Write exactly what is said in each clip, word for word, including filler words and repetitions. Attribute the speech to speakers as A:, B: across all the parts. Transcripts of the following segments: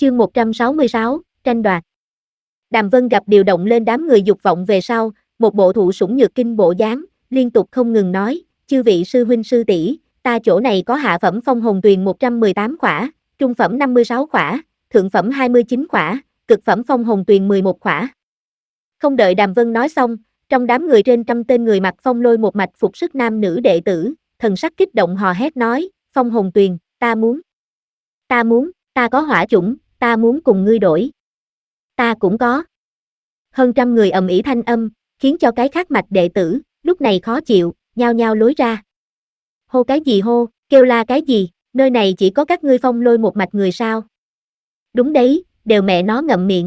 A: Chương một trăm sáu mươi sáu, tranh đoạt. Đàm Vân gặp điều động lên đám người dục vọng về sau, một bộ thụ sủng nhược kinh bộ dáng, liên tục không ngừng nói, chư vị sư huynh sư tỷ, ta chỗ này có hạ phẩm phong hồn tuyền một trăm mười tám khỏa, trung phẩm năm mươi sáu khỏa, thượng phẩm hai mươi chín khỏa, cực phẩm phong hồn tuyền mười một khỏa. Không đợi Đàm Vân nói xong, trong đám người trên trăm tên người mặc phong lôi một mạch phục sức nam nữ đệ tử, thần sắc kích động hò hét nói, phong hồn tuyền, ta muốn, ta muốn, ta có hỏa chủng, ta muốn cùng ngươi đổi. Ta cũng có. Hơn trăm người ầm ĩ thanh âm, khiến cho cái khác mạch đệ tử, lúc này khó chịu, nhao nhao lối ra. Hô cái gì hô, kêu la cái gì, nơi này chỉ có các ngươi phong lôi một mạch người sao? Đúng đấy, đều mẹ nó ngậm miệng.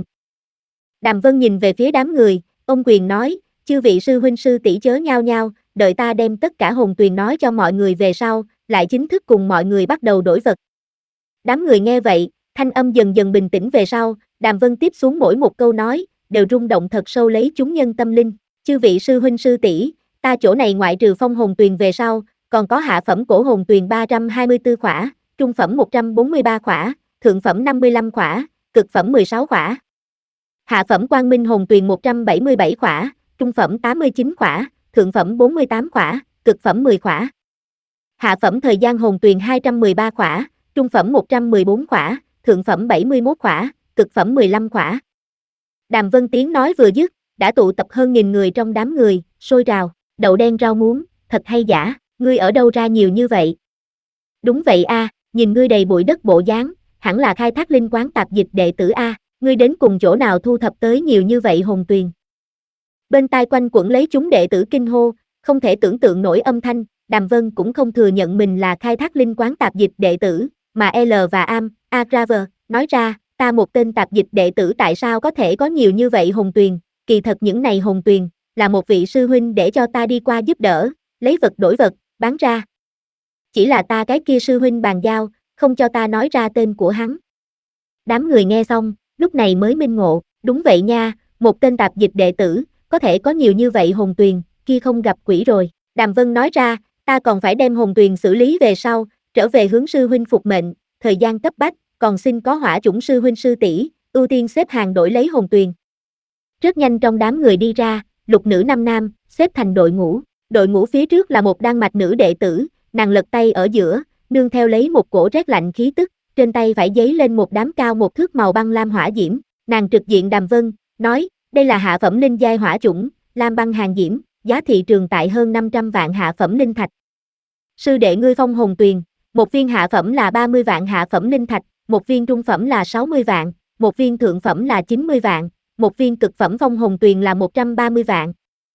A: Đàm Vân nhìn về phía đám người, ông quyền nói, chư vị sư huynh sư tỷ chớ nhao nhao, đợi ta đem tất cả hồn tuyền nói cho mọi người về sau, lại chính thức cùng mọi người bắt đầu đổi vật. Đám người nghe vậy, thanh âm dần dần bình tĩnh về sau, Đàm Vân tiếp xuống mỗi một câu nói, đều rung động thật sâu lấy chúng nhân tâm linh. Chư vị sư huynh sư tỷ, ta chỗ này ngoại trừ phong hồn tuyền về sau, còn có hạ phẩm cổ hồn tuyền ba trăm hai mươi tư khỏa, trung phẩm một trăm bốn mươi ba khỏa, thượng phẩm năm mươi lăm khỏa, cực phẩm mười sáu khỏa. Hạ phẩm quang minh hồn tuyền một trăm bảy mươi bảy khỏa, trung phẩm tám mươi chín khỏa, thượng phẩm bốn mươi tám khỏa, cực phẩm mười khỏa. Hạ phẩm thời gian hồn tuyền hai trăm mười ba khỏa, trung phẩm một trăm mười bốn khỏa, thượng phẩm bảy mươi mốt khỏa, cực phẩm mười lăm khỏa. Đàm Vân tiếng nói vừa dứt, đã tụ tập hơn nghìn người trong đám người, sôi trào, đậu đen rau muống, thật hay giả, ngươi ở đâu ra nhiều như vậy? Đúng vậy a, nhìn ngươi đầy bụi đất bộ dáng, hẳn là khai thác linh quán tạp dịch đệ tử a, ngươi đến cùng chỗ nào thu thập tới nhiều như vậy hồn tuyền? Bên tai quanh quẩn lấy chúng đệ tử kinh hô, không thể tưởng tượng nổi âm thanh, Đàm Vân cũng không thừa nhận mình là khai thác linh quán tạp dịch đệ tử, mà L và Am, Agraver, nói ra, ta một tên tạp dịch đệ tử tại sao có thể có nhiều như vậy hồn tuyền, kỳ thật những này hồn tuyền, là một vị sư huynh để cho ta đi qua giúp đỡ, lấy vật đổi vật, bán ra. Chỉ là ta cái kia sư huynh bàn giao, không cho ta nói ra tên của hắn. Đám người nghe xong, lúc này mới minh ngộ, đúng vậy nha, một tên tạp dịch đệ tử, có thể có nhiều như vậy hồn tuyền, kia không gặp quỷ rồi. Đàm Vân nói ra, ta còn phải đem hồn tuyền xử lý về sau, trở về hướng sư huynh phục mệnh, thời gian cấp bách, còn xin có hỏa chủng sư huynh sư tỷ, ưu tiên xếp hàng đổi lấy hồn tuyền. Rất nhanh trong đám người đi ra, lục nữ năm nam, xếp thành đội ngũ, đội ngũ phía trước là một đan mạch nữ đệ tử, nàng lật tay ở giữa, nương theo lấy một cổ rét lạnh khí tức, trên tay phải giấy lên một đám cao một thước màu băng lam hỏa diễm, nàng trực diện Đàm Vân, nói, đây là hạ phẩm linh giai hỏa chủng, lam băng hàng diễm, giá thị trường tại hơn năm trăm vạn hạ phẩm linh thạch. Sư đệ ngươi phong hồn tuyền, một viên hạ phẩm là ba mươi vạn hạ phẩm linh thạch, một viên trung phẩm là sáu mươi vạn, một viên thượng phẩm là chín mươi vạn, một viên cực phẩm phong hồn tuyền là một trăm ba mươi vạn.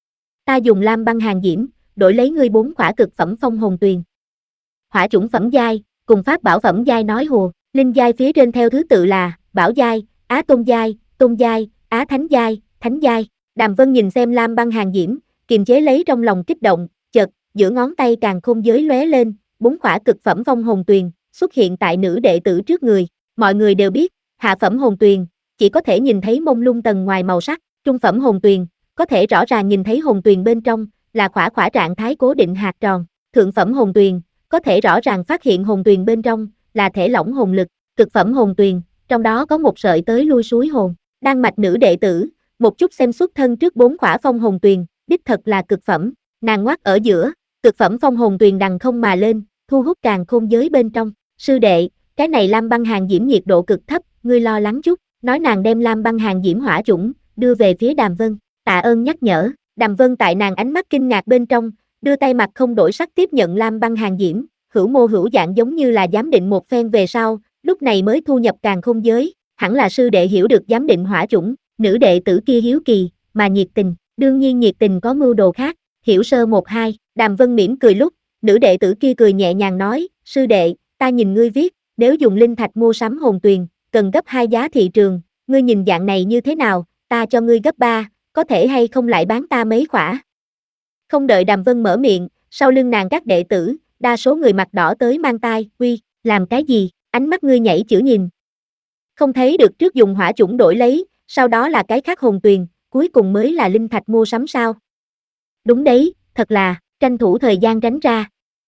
A: Ta dùng lam băng hàng diễm, đổi lấy ngươi bốn khỏa cực phẩm phong hồn tuyền. Hỏa chủng phẩm giai, cùng pháp bảo phẩm giai nói hùa, linh giai phía trên theo thứ tự là bảo giai, á tôn giai, tôn giai, á thánh giai, thánh giai. Đàm Vân nhìn xem lam băng hàng diễm, kiềm chế lấy trong lòng kích động, chợt giữa ngón tay càng khôn giới lóe lên, bốn khỏa cực phẩm phong hồn tuyền xuất hiện tại nữ đệ tử trước người. Mọi người đều biết, hạ phẩm hồn tuyền chỉ có thể nhìn thấy mông lung tầng ngoài màu sắc, trung phẩm hồn tuyền có thể rõ ràng nhìn thấy hồn tuyền bên trong là khỏa khỏa trạng thái cố định hạt tròn, thượng phẩm hồn tuyền có thể rõ ràng phát hiện hồn tuyền bên trong là thể lỏng hồn lực, cực phẩm hồn tuyền trong đó có một sợi tới lui suối hồn. Đan mạch nữ đệ tử một chút xem xuất thân trước bốn khỏa phong hồn tuyền, đích thật là cực phẩm, nàng ngoắt ở giữa, cực phẩm phong hồn tuyền đằng không mà lên, thu hút càng khôn giới bên trong. Sư đệ, cái này lam băng hàng diễm nhiệt độ cực thấp, ngươi lo lắng chút, nói nàng đem lam băng hàng diễm hỏa chủng, đưa về phía Đàm Vân, tạ ơn nhắc nhở. Đàm Vân tại nàng ánh mắt kinh ngạc bên trong, đưa tay mặt không đổi sắc tiếp nhận lam băng hàng diễm, hữu mô hữu dạng giống như là giám định một phen về sau, lúc này mới thu nhập càng không giới, hẳn là sư đệ hiểu được giám định hỏa chủng, nữ đệ tử kia hiếu kỳ, mà nhiệt tình, đương nhiên nhiệt tình có mưu đồ khác, hiểu sơ một hai. Đàm Vân mỉm cười lúc, nữ đệ tử kia cười nhẹ nhàng nói, sư đệ, ta nhìn ngươi viết, nếu dùng linh thạch mua sắm hồn tuyền, cần gấp hai giá thị trường, ngươi nhìn dạng này như thế nào, ta cho ngươi gấp ba, có thể hay không lại bán ta mấy khỏa. Không đợi Đàm Vân mở miệng, sau lưng nàng các đệ tử, đa số người mặt đỏ tới mang tai, uy, làm cái gì, ánh mắt ngươi nhảy chữ nhìn. Không thấy được trước dùng hỏa chủng đổi lấy, sau đó là cái khác hồn tuyền, cuối cùng mới là linh thạch mua sắm sao. Đúng đấy, thật là, tranh thủ thời gian tránh ra.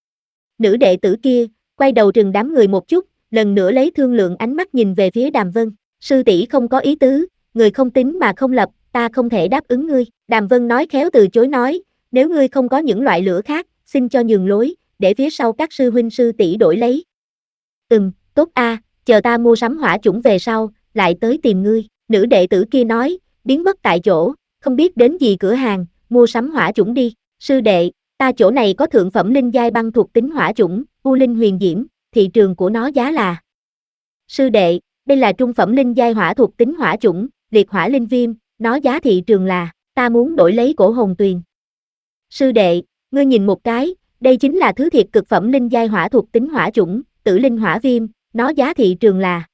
A: Nữ đệ tử kia, quay đầu trừng đám người một chút, lần nữa lấy thương lượng ánh mắt nhìn về phía Đàm Vân. Sư tỷ không có ý tứ, người không tính mà không lập, ta không thể đáp ứng ngươi. Đàm Vân nói khéo từ chối nói, nếu ngươi không có những loại lửa khác, xin cho nhường lối, để phía sau các sư huynh sư tỷ đổi lấy. Ừm, tốt a, chờ ta mua sắm hỏa chủng về sau, lại tới tìm ngươi. Nữ đệ tử kia nói, biến mất tại chỗ, không biết đến gì cửa hàng, mua sắm hỏa chủng đi. Sư đệ, ta chỗ này có thượng phẩm linh giai băng thuộc tính hỏa chủng, U Linh Huyền Diễm, thị trường của nó giá là. Sư đệ, đây là trung phẩm linh giai hỏa thuộc tính hỏa chủng, liệt hỏa linh viêm, nó giá thị trường là, ta muốn đổi lấy cổ hồn tuyền. Sư đệ, ngươi nhìn một cái, đây chính là thứ thiệt cực phẩm linh giai hỏa thuộc tính hỏa chủng, tử linh hỏa viêm, nó giá thị trường là.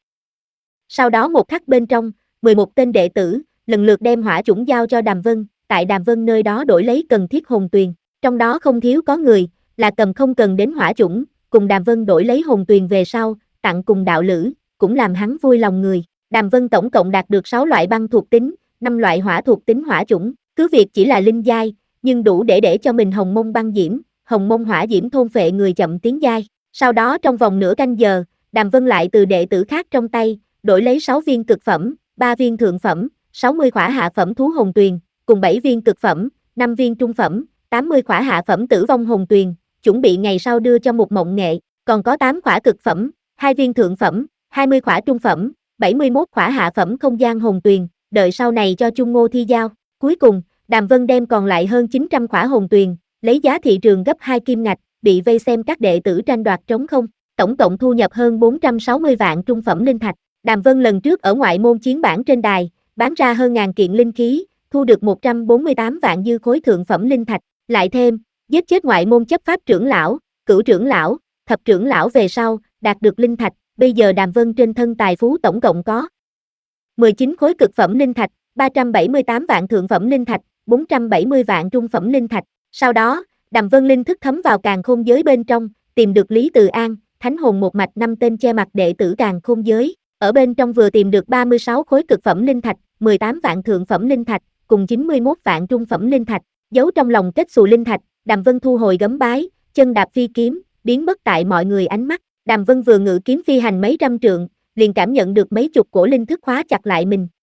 A: Sau đó một khắc bên trong, mười một tên đệ tử, lần lượt đem hỏa chủng giao cho Đàm Vân, tại Đàm Vân nơi đó đổi lấy cần thiết hồn tuyền, trong đó không thiếu có người, là cầm không cần đến hỏa chủng, cùng Đàm Vân đổi lấy hồn tuyền về sau, tặng cùng đạo lữ, cũng làm hắn vui lòng người. Đàm Vân tổng cộng đạt được sáu loại băng thuộc tính, năm loại hỏa thuộc tính hỏa chủng, cứ việc chỉ là linh giai, nhưng đủ để để cho mình hồng mông băng diễm, hồng mông hỏa diễm thôn phệ người chậm tiến giai. Sau đó trong vòng nửa canh giờ, Đàm Vân lại từ đệ tử khác trong tay, đổi lấy sáu viên cực phẩm, ba viên thượng phẩm, sáu mươi khỏa hạ phẩm thú hồn tuyền, cùng bảy viên cực phẩm, năm viên trung phẩm, tám mươi khỏa hạ phẩm tử vong hồn tuyền, chuẩn bị ngày sau đưa cho một mộng nghệ, còn có tám khỏa cực phẩm, hai viên thượng phẩm, hai mươi khỏa trung phẩm, bảy mươi mốt khỏa hạ phẩm không gian hồn tuyền, đợi sau này cho Chung Ngô Thi giao. Cuối cùng, Đàm Vân đem còn lại hơn chín trăm khỏa hồn tuyền, lấy giá thị trường gấp hai kim ngạch, bị vây xem các đệ tử tranh đoạt trống không, tổng cộng thu nhập hơn bốn trăm sáu mươi vạn trung phẩm linh thạch. Đàm Vân lần trước ở ngoại môn chiến bản trên đài, bán ra hơn ngàn kiện linh khí, thu được một trăm bốn mươi tám vạn dư khối thượng phẩm linh thạch, lại thêm, giết chết ngoại môn chấp pháp trưởng lão, cửu trưởng lão, thập trưởng lão về sau, đạt được linh thạch, bây giờ Đàm Vân trên thân tài phú tổng cộng có mười chín khối cực phẩm linh thạch, ba trăm bảy mươi tám vạn thượng phẩm linh thạch, bốn trăm bảy mươi vạn trung phẩm linh thạch. Sau đó, Đàm Vân linh thức thấm vào càn khôn giới bên trong, tìm được Lý Từ An, thánh hồn một mạch năm tên che mặt đệ tử càn khôn giới, ở bên trong vừa tìm được ba mươi sáu khối cực phẩm linh thạch, mười tám vạn thượng phẩm linh thạch, cùng chín mươi mốt vạn trung phẩm linh thạch, giấu trong lòng kết xù linh thạch, Đàm Vân thu hồi gấm bái, chân đạp phi kiếm, biến mất tại mọi người ánh mắt. Đàm Vân vừa ngự kiếm phi hành mấy trăm trượng, liền cảm nhận được mấy chục cổ linh thức khóa chặt lại mình,